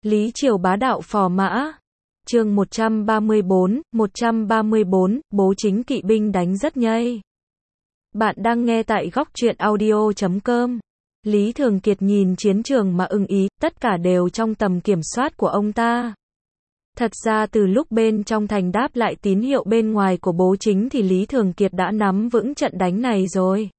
Lý Triều bá đạo phò mã. Chương 134, bố chính kỵ binh đánh rất nhây. Bạn đang nghe tại góc truyện audio.com. Lý Thường Kiệt nhìn chiến trường mà ưng ý, tất cả đều trong tầm kiểm soát của ông ta. Thật ra từ lúc bên trong thành đáp lại tín hiệu bên ngoài của bố chính thì Lý Thường Kiệt đã nắm vững trận đánh này rồi.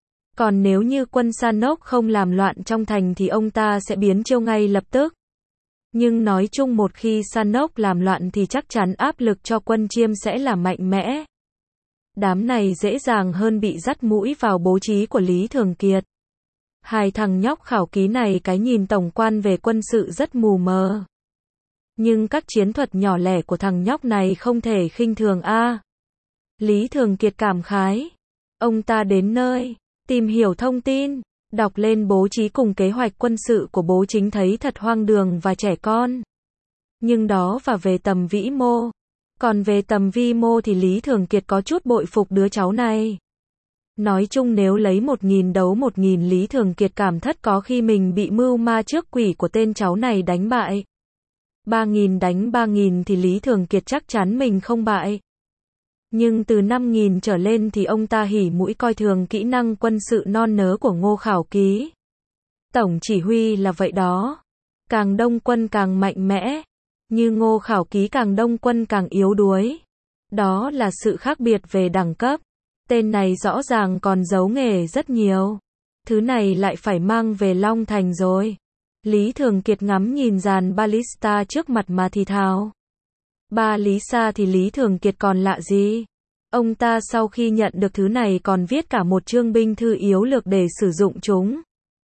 Còn nếu như quân Sanok không làm loạn trong thành thì ông ta sẽ biến chiêu ngay lập tức. Nhưng nói chung một khi Sanok làm loạn thì chắc chắn áp lực cho quân Chiêm sẽ là mạnh mẽ. Đám này dễ dàng hơn bị dắt mũi vào bố trí của Lý Thường Kiệt. Hai thằng nhóc khảo ký này cái nhìn tổng quan về quân sự rất mù mờ. Nhưng các chiến thuật nhỏ lẻ của thằng nhóc này không thể khinh thường a. Lý Thường Kiệt cảm khái. Ông ta đến nơi, tìm hiểu thông tin, đọc lên bố trí cùng kế hoạch quân sự của bố chính thấy thật hoang đường và trẻ con. Nhưng đó và về tầm vĩ mô. Còn về tầm vi mô thì Lý Thường Kiệt có chút bội phục đứa cháu này. Nói chung nếu lấy 1000 đấu 1000 Lý Thường Kiệt cảm thất có khi mình bị mưu ma trước quỷ của tên cháu này đánh bại. 3000 đánh 3000 thì Lý Thường Kiệt chắc chắn mình không bại. Nhưng từ 5000 trở lên thì ông ta hỉ mũi coi thường kỹ năng quân sự non nớ của Ngô Khảo Ký. Tổng chỉ huy là vậy đó. Càng đông quân càng mạnh mẽ. Như Ngô Khảo Ký càng đông quân càng yếu đuối. Đó là sự khác biệt về đẳng cấp. Tên này rõ ràng còn giấu nghề rất nhiều. Thứ này lại phải mang về Long Thành rồi. Lý Thường Kiệt ngắm nhìn dàn ballista trước mặt mà thì thào. Ba lý xa thì Lý Thường Kiệt còn lạ gì. Ông ta sau khi nhận được thứ này còn viết cả một chương binh thư yếu lược để sử dụng chúng.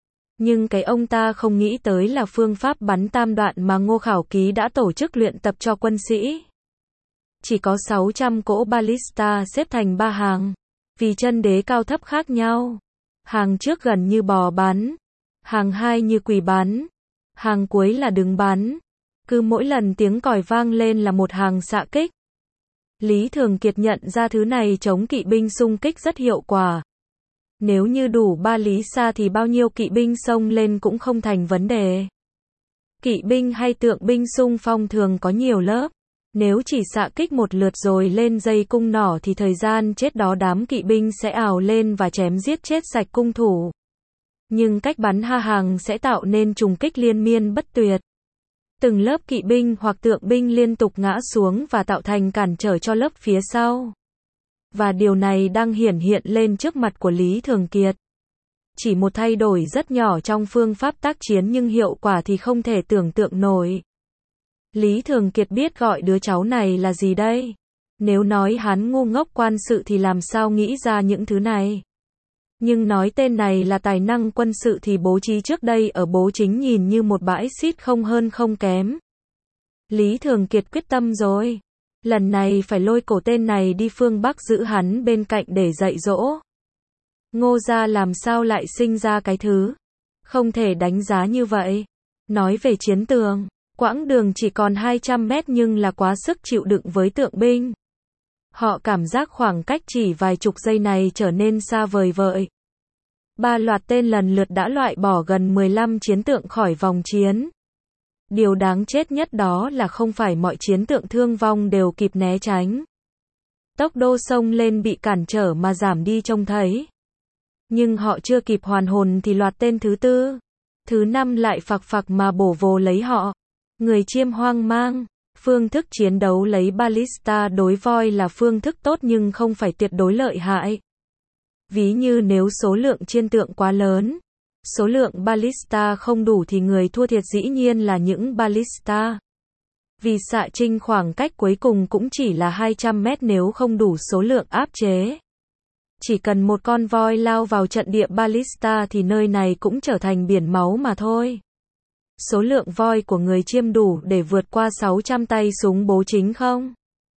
Nhưng cái ông ta không nghĩ tới là phương pháp bắn tam đoạn mà Ngô Khảo Ký đã tổ chức luyện tập cho quân sĩ. Chỉ có 600 cỗ ballista xếp thành 3 hàng. Vì chân đế cao thấp khác nhau. Hàng trước gần như bò bắn. Hàng 2 như quỳ bắn. Hàng cuối là đứng bắn. Cứ mỗi lần tiếng còi vang lên là một hàng xạ kích. Lý Thường Kiệt nhận ra thứ này chống kỵ binh xung kích rất hiệu quả. Nếu như đủ 3 lý xa thì bao nhiêu kỵ binh xông lên cũng không thành vấn đề. Kỵ binh hay tượng binh xung phong thường có nhiều lớp. Nếu chỉ xạ kích một lượt rồi lên dây cung nỏ thì thời gian chết đó đám kỵ binh sẽ ào lên và chém giết chết sạch cung thủ. Nhưng cách bắn ha hàng sẽ tạo nên trùng kích liên miên bất tuyệt. Từng lớp kỵ binh hoặc tượng binh liên tục ngã xuống và tạo thành cản trở cho lớp phía sau. Và điều này đang hiển hiện lên trước mặt của Lý Thường Kiệt. Chỉ một thay đổi rất nhỏ trong phương pháp tác chiến nhưng hiệu quả thì không thể tưởng tượng nổi. Lý Thường Kiệt biết gọi đứa cháu này là gì đây? Nếu nói hắn ngu ngốc quan sự thì làm sao nghĩ ra những thứ này? Nhưng nói tên này là tài năng quân sự thì bố trí trước đây ở bố chính nhìn như một bãi xít không hơn không kém. Lý Thường Kiệt quyết tâm rồi. Lần này phải lôi cổ tên này đi phương Bắc giữ hắn bên cạnh để dạy dỗ. Ngô gia làm sao lại sinh ra cái thứ? Không thể đánh giá như vậy. Nói về chiến tường, quãng đường chỉ còn 200 mét nhưng là quá sức chịu đựng với tượng binh. Họ cảm giác khoảng cách chỉ vài chục giây này trở nên xa vời vợi. 3 loạt tên lần lượt đã loại bỏ gần 15 chiến tượng khỏi vòng chiến. Điều đáng chết nhất đó là không phải mọi chiến tượng thương vong đều kịp né tránh. Tốc độ xông lên bị cản trở mà giảm đi trông thấy. Nhưng họ chưa kịp hoàn hồn thì loạt tên thứ 4, thứ 5 lại phạc phạc mà bổ vồ lấy họ. Người Chiêm hoang mang. Phương thức chiến đấu lấy ballista đối voi là phương thức tốt nhưng không phải tuyệt đối lợi hại. Ví như nếu số lượng chiên tượng quá lớn, số lượng ballista không đủ thì người thua thiệt dĩ nhiên là những ballista. Vì xạ trinh khoảng cách cuối cùng cũng chỉ là 200 mét nếu không đủ số lượng áp chế. Chỉ cần một con voi lao vào trận địa ballista thì nơi này cũng trở thành biển máu mà thôi. Số lượng voi của người Chiêm đủ để vượt qua 600 tay súng bố chính không?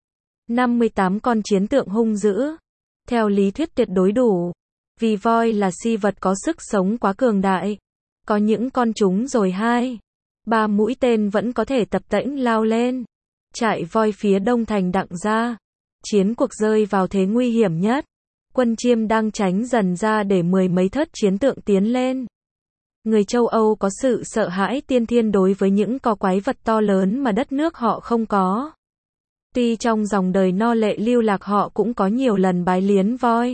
58 con chiến tượng hung dữ. Theo lý thuyết tuyệt đối đủ. Vì voi là si vật có sức sống quá cường đại. Có những con chúng rồi 2-3 mũi tên vẫn có thể tập tễnh lao lên. Trại voi phía đông thành Đặng Gia. Chiến cuộc rơi vào thế nguy hiểm nhất. Quân Chiêm đang tránh dần ra để 10 mấy thớt chiến tượng tiến lên. Người châu Âu có sự sợ hãi tiên thiên đối với những con quái vật to lớn mà đất nước họ không có. Tuy trong dòng đời no lệ lưu lạc họ cũng có nhiều lần bái liến voi.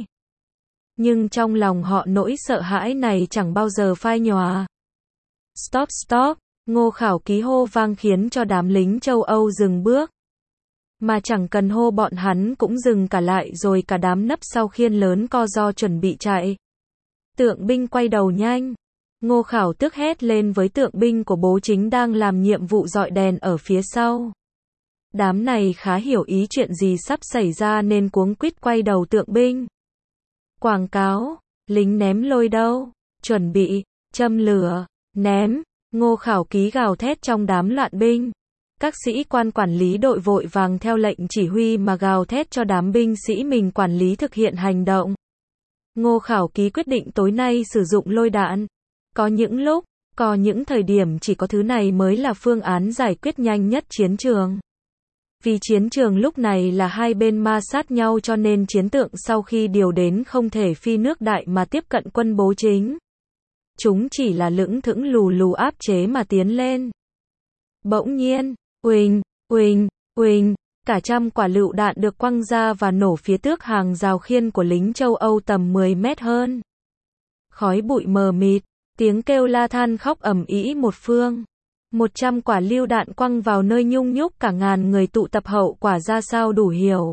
Nhưng trong lòng họ nỗi sợ hãi này chẳng bao giờ phai nhòa. Stop stop, Ngô Khảo Ký hô vang khiến cho đám lính châu Âu dừng bước. Mà chẳng cần hô bọn hắn cũng dừng cả lại rồi cả đám nấp sau khiên lớn co ro chuẩn bị chạy. Tượng binh quay đầu nhanh. Ngô Khảo Tước hét lên với tượng binh của Bố Chính đang làm nhiệm vụ dọi đèn ở phía sau. Đám này khá hiểu ý chuyện gì sắp xảy ra nên cuống quýt quay đầu tượng binh. Quảng cáo, lính ném lôi đâu, chuẩn bị, châm lửa, ném, Ngô Khảo Ký gào thét trong đám loạn binh. Các sĩ quan quản lý đội vội vàng theo lệnh chỉ huy mà gào thét cho đám binh sĩ mình quản lý thực hiện hành động. Ngô Khảo Ký quyết định tối nay sử dụng lôi đạn. Có những lúc, có những thời điểm chỉ có thứ này mới là phương án giải quyết nhanh nhất chiến trường. Vì chiến trường lúc này là hai bên ma sát nhau cho nên chiến tượng sau khi điều đến không thể phi nước đại mà tiếp cận quân Bố Chính. Chúng chỉ là lững thững lù lù áp chế mà tiến lên. Bỗng nhiên, uỳnh, uỳnh, uỳnh, cả trăm quả lựu đạn được quăng ra và nổ phía tước hàng rào khiên của lính châu Âu tầm 10 mét hơn. Khói bụi mờ mịt, tiếng kêu la than khóc ầm ĩ một phương. 100 quả lựu đạn quăng vào nơi nhung nhúc cả ngàn người tụ tập hậu quả ra sao đủ hiểu.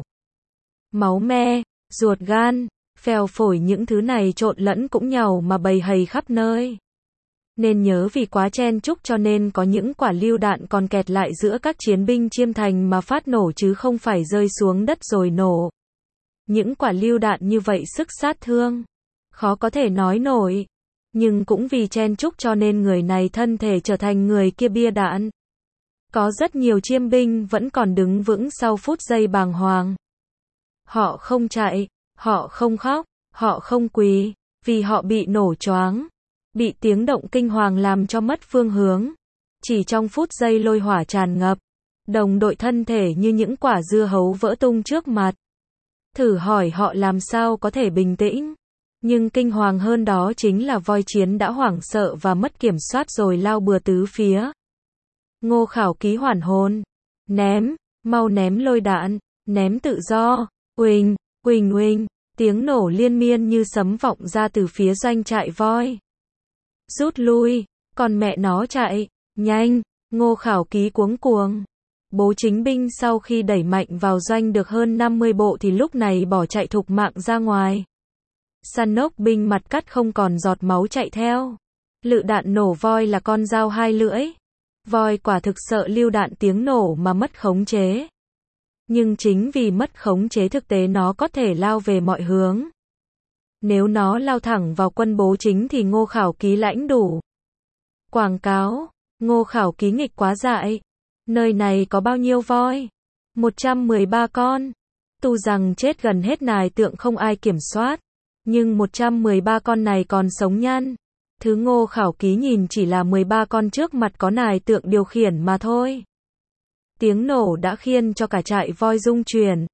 Máu me, ruột gan, phèo phổi những thứ này trộn lẫn cũng nhàu mà bầy hầy khắp nơi. Nên nhớ vì quá chen chúc cho nên có những quả lựu đạn còn kẹt lại giữa các chiến binh Chiêm Thành mà phát nổ chứ không phải rơi xuống đất rồi nổ. Những quả lựu đạn như vậy sức sát thương khó có thể nói nổi. Nhưng cũng vì chen chúc cho nên người này thân thể trở thành người kia bia đạn. Có rất nhiều chiêm binh vẫn còn đứng vững sau phút giây bàng hoàng. Họ không chạy, họ không khóc, họ không quỳ, vì họ bị nổ choáng. Bị tiếng động kinh hoàng làm cho mất phương hướng. Chỉ trong phút giây lôi hỏa tràn ngập. Đồng đội thân thể như những quả dưa hấu vỡ tung trước mặt. Thử hỏi họ làm sao có thể bình tĩnh. Nhưng kinh hoàng hơn đó chính là voi chiến đã hoảng sợ và mất kiểm soát rồi lao bừa tứ phía. Ngô Khảo Ký hoàn hồn. Ném, mau ném lôi đạn, ném tự do. Uỳnh, uỳnh uỳnh, tiếng nổ liên miên như sấm vọng ra từ phía doanh trại voi. Rút lui, còn mẹ nó chạy, nhanh, Ngô Khảo Ký cuống cuồng. Bố Chính binh sau khi đẩy mạnh vào doanh được hơn 50 bộ thì lúc này bỏ chạy thục mạng ra ngoài. Sanok binh mặt cắt không còn giọt máu chạy theo. Lựu đạn nổ voi là con dao hai lưỡi. Voi quả thực sợ lựu đạn tiếng nổ mà mất khống chế. Nhưng chính vì mất khống chế thực tế nó có thể lao về mọi hướng. Nếu nó lao thẳng vào quân Bố Chính thì Ngô Khảo Ký lãnh đủ. Quảng cáo, Ngô Khảo Ký nghịch quá dại. Nơi này có bao nhiêu voi? 113 con. Tu rằng chết gần hết nài tượng không ai kiểm soát. Nhưng 113 con này còn sống nhăn. Thứ Ngô Khảo Ký nhìn chỉ là 13 con trước mặt có nài tượng điều khiển mà thôi. Tiếng nổ đã khiến cho cả trại voi rung chuyển.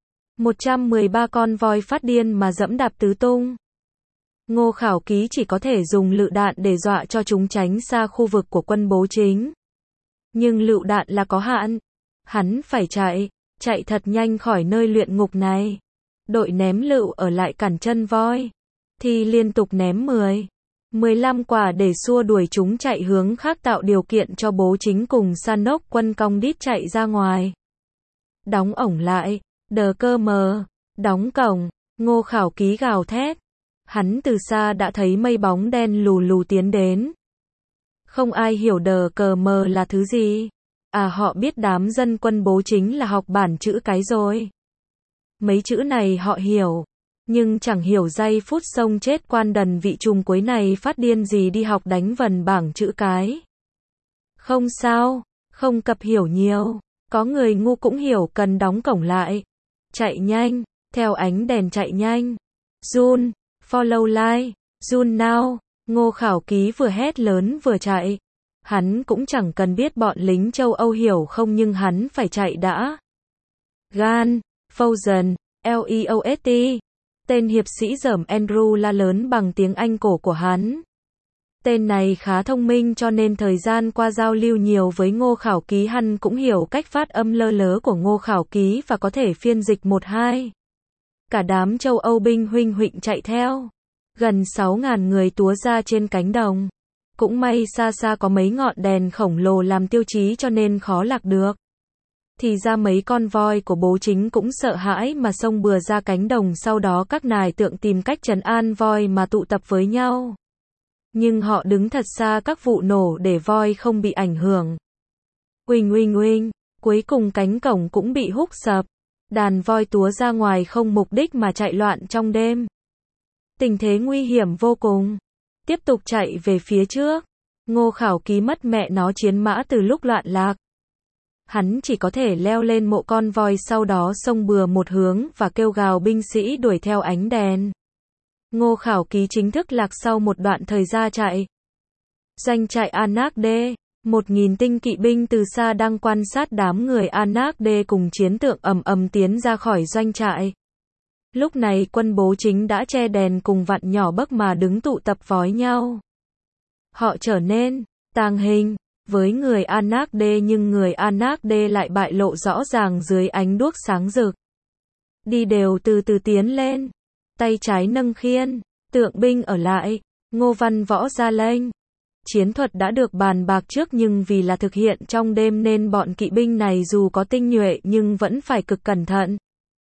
113 con voi phát điên mà dẫm đạp tứ tung. Ngô Khảo Ký chỉ có thể dùng lựu đạn để dọa cho chúng tránh xa khu vực của quân Bố Chính. Nhưng lựu đạn là có hạn. Hắn phải chạy thật nhanh khỏi nơi luyện ngục này. Đội ném lựu ở lại cản chân voi. Thì liên tục ném 15 quả để xua đuổi chúng chạy hướng khác tạo điều kiện cho Bố Chính cùng Sanok quân cong đít chạy ra ngoài. Đóng ổng lại, đờ cơ mờ, đóng cổng, Ngô Khảo Ký gào thét. Hắn từ xa đã thấy mây bóng đen lù lù tiến đến. Không ai hiểu đờ cờ mờ là thứ gì. À họ biết đám dân quân Bố Chính là học bản chữ cái rồi. Mấy chữ này họ hiểu. Nhưng chẳng hiểu giây phút sông chết quan đần vị trùng cuối này phát điên gì đi học đánh vần bảng chữ cái. Không sao, không cập hiểu nhiều. Có người ngu cũng hiểu cần đóng cổng lại. Chạy nhanh, theo ánh đèn chạy nhanh. Jun, follow line, Jun now. Ngô Khảo Ký vừa hét lớn vừa chạy. Hắn cũng chẳng cần biết bọn lính châu Âu hiểu không nhưng hắn phải chạy đã. Gan, Frozen, Leost. Tên hiệp sĩ dởm Andrew la lớn bằng tiếng Anh cổ của hắn. Tên này khá thông minh cho nên thời gian qua giao lưu nhiều với Ngô Khảo Ký hắn cũng hiểu cách phát âm lơ lớ của Ngô Khảo Ký và có thể phiên dịch một hai. Cả đám châu Âu binh huynh huỵch chạy theo. Gần 6.000 người túa ra trên cánh đồng. Cũng may xa xa có mấy ngọn đèn khổng lồ làm tiêu chí cho nên khó lạc được. Thì ra mấy con voi của Bố Chính cũng sợ hãi mà xông bừa ra cánh đồng, sau đó các nài tượng tìm cách trấn an voi mà tụ tập với nhau. Nhưng họ đứng thật xa các vụ nổ để voi không bị ảnh hưởng. Uỳnh uỳnh uỳnh, cuối cùng cánh cổng cũng bị húc sập. Đàn voi túa ra ngoài không mục đích mà chạy loạn trong đêm. Tình thế nguy hiểm vô cùng. Tiếp tục chạy về phía trước. Ngô Khảo Ký mất mẹ nó chiến mã từ lúc loạn lạc. Hắn chỉ có thể leo lên mộ con voi, sau đó xông bừa một hướng và kêu gào binh sĩ đuổi theo ánh đèn. Ngô Khảo Ký chính thức lạc sau một đoạn thời gian chạy. Doanh trại Anak D. 1.000 tinh kỵ binh từ xa đang quan sát đám người Anak D cùng chiến tượng ầm ầm tiến ra khỏi doanh trại. Lúc này quân Bố Chính đã che đèn cùng vặn nhỏ bấc mà đứng tụ tập vói nhau. Họ trở nên tàng hình với người Anak D, nhưng người Anak D lại bại lộ rõ ràng dưới ánh đuốc sáng rực. Đi đều từ từ tiến lên. Tay trái nâng khiên, tượng binh ở lại. Ngô Văn Võ ra lệnh. Chiến thuật đã được bàn bạc trước nhưng vì là thực hiện trong đêm nên bọn kỵ binh này dù có tinh nhuệ nhưng vẫn phải cực cẩn thận.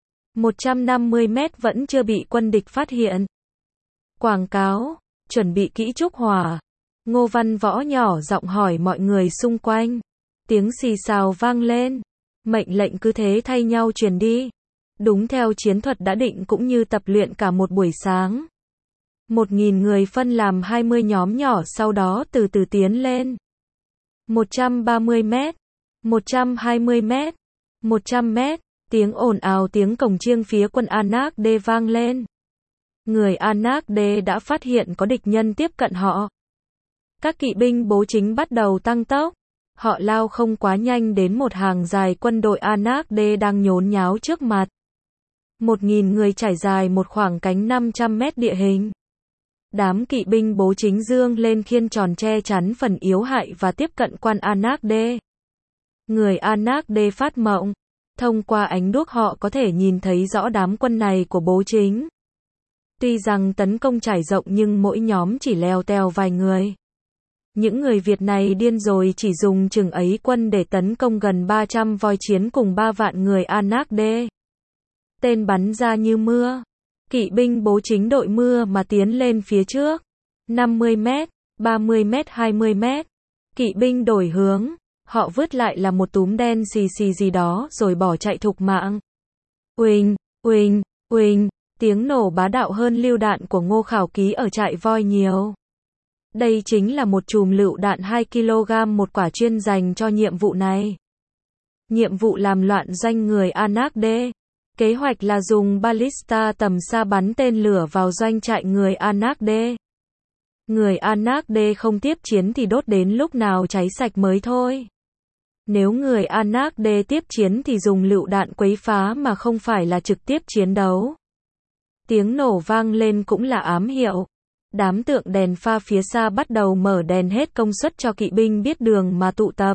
150 mét vẫn chưa bị quân địch phát hiện. Quảng cáo, chuẩn bị kỹ trúc hỏa. Ngô Văn Võ nhỏ giọng hỏi mọi người xung quanh. Tiếng xì xào vang lên. Mệnh lệnh cứ thế thay nhau truyền đi. Đúng theo chiến thuật đã định cũng như tập luyện cả một buổi sáng. 1.000 người phân làm 20 nhóm nhỏ, sau đó từ từ tiến lên. 130 mét, 120 mét, 100 mét, tiếng ồn ào tiếng cồng chiêng phía quân Anak D vang lên. Người Anak D đã phát hiện có địch nhân tiếp cận họ. Các kỵ binh Bố Chính bắt đầu tăng tốc. Họ lao không quá nhanh đến một hàng dài quân đội Anak D đang nhốn nháo trước mặt. 1.000 người trải dài một khoảng cánh 500 mét địa hình. Đám kỵ binh Bố Chính dương lên khiên tròn che chắn phần yếu hại và tiếp cận quan Anak D. Người Anak D phát mộng. Thông qua ánh đuốc họ có thể nhìn thấy rõ đám quân này của Bố Chính. Tuy rằng tấn công trải rộng nhưng mỗi nhóm chỉ lèo tèo vài người. Những người Việt này điên rồi, chỉ dùng chừng ấy quân để tấn công gần 300 voi chiến cùng 3 vạn người Anak D. Tên bắn ra như mưa. Kỵ binh Bố Chính đội mưa mà tiến lên phía trước. 50 mét, 30 mét, 20 mét. Kỵ binh đổi hướng. Họ vứt lại là một túm đen xì xì gì đó rồi bỏ chạy thục mạng. Uỳnh, uỳnh, uỳnh. Tiếng nổ bá đạo hơn lựu đạn của Ngô Khảo Ký ở trại voi nhiều. Đây chính là một chùm lựu đạn 2 kg một quả chuyên dành cho nhiệm vụ này. Nhiệm vụ làm loạn doanh người Anak D. Kế hoạch là dùng ballista tầm xa bắn tên lửa vào doanh trại người Anak D. Người Anak D không tiếp chiến thì đốt đến lúc nào cháy sạch mới thôi. Nếu người Anak D tiếp chiến thì dùng lựu đạn quấy phá mà không phải là trực tiếp chiến đấu. Tiếng nổ vang lên cũng là ám hiệu. Đám tượng đèn pha phía xa bắt đầu mở đèn hết công suất cho kỵ binh biết đường mà tụ tập.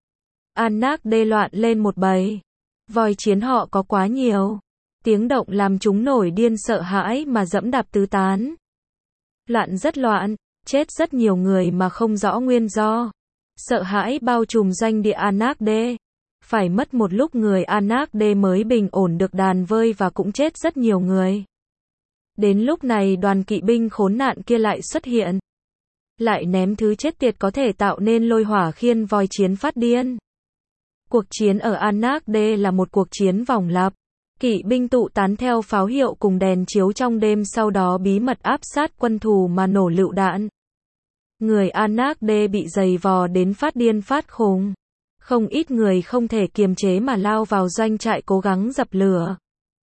Anak D loạn lên một bầy. Voi chiến họ có quá nhiều. Tiếng động làm chúng nổi điên sợ hãi mà dẫm đạp tứ tán. Loạn rất loạn, chết rất nhiều người mà không rõ nguyên do. Sợ hãi bao trùm doanh địa Anak D. Phải mất một lúc người Anak D mới bình ổn được đàn vơi và cũng chết rất nhiều người. Đến lúc này đoàn kỵ binh khốn nạn kia lại xuất hiện. Lại ném thứ chết tiệt có thể tạo nên lôi hỏa khiến voi chiến phát điên. Cuộc chiến ở Anak D là một cuộc chiến vòng lặp. Kỵ binh tụ tán theo pháo hiệu cùng đèn chiếu trong đêm, sau đó bí mật áp sát quân thù mà nổ lựu đạn. Người Anak D bị giày vò đến phát điên phát khùng. Không ít người không thể kiềm chế mà lao vào doanh trại cố gắng dập lửa.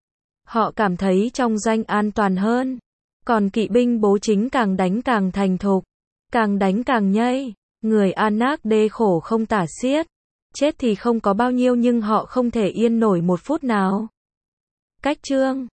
Họ cảm thấy trong doanh an toàn hơn. Còn kỵ binh Bố Chính càng đánh càng thành thục. Càng đánh càng nhây. Người Anak D khổ không tả xiết. Chết thì không có bao nhiêu nhưng họ không thể yên nổi một phút nào. Cách chương